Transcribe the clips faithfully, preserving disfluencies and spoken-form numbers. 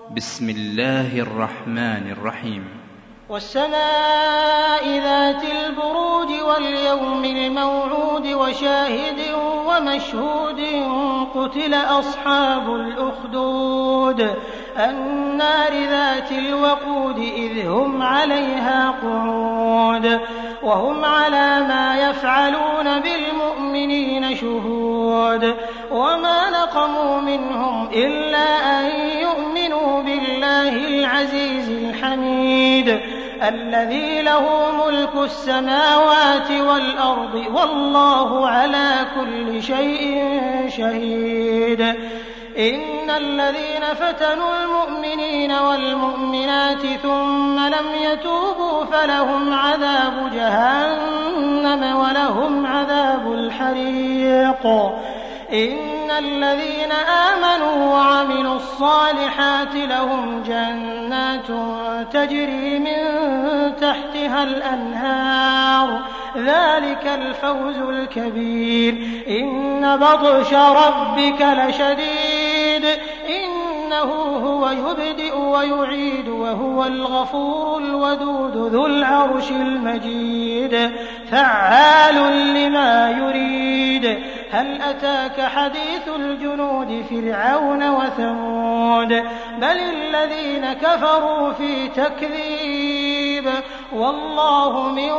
بسم الله الرحمن الرحيم. والسماء ذات البروج واليوم الموعود وشاهد ومشهود قتل أصحاب الأخدود النار ذات الوقود إذ هم عليها قعود وهم على ما يفعلون بالمؤمنين شهود وما نقموا منهم إلا أن يؤمنوا بالله العزيز الحميد الذي له ملك السماوات والأرض والله على كل شيء شهيد. إن الذين فتنوا المؤمنين والمؤمنات ثم لم يتوبوا فلهم عذاب جهنم ولهم عذاب الحريق. إن الذين آمنوا وعملوا الصالحات لهم جنات تجري من تحتها الأنهار ذلك الفوز الكبير. إن بطش ربك لشديد إنه هو يبدئ ويعيد وهو الغفور الودود ذو العرش المجيد فعال لما يريد. هل أتاك حديث الجنود فرعون وثمود بل الذين كفروا في تكذيب والله من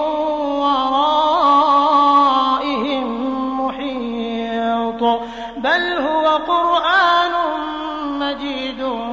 ورائهم محيط. بل هو قرآن مجيد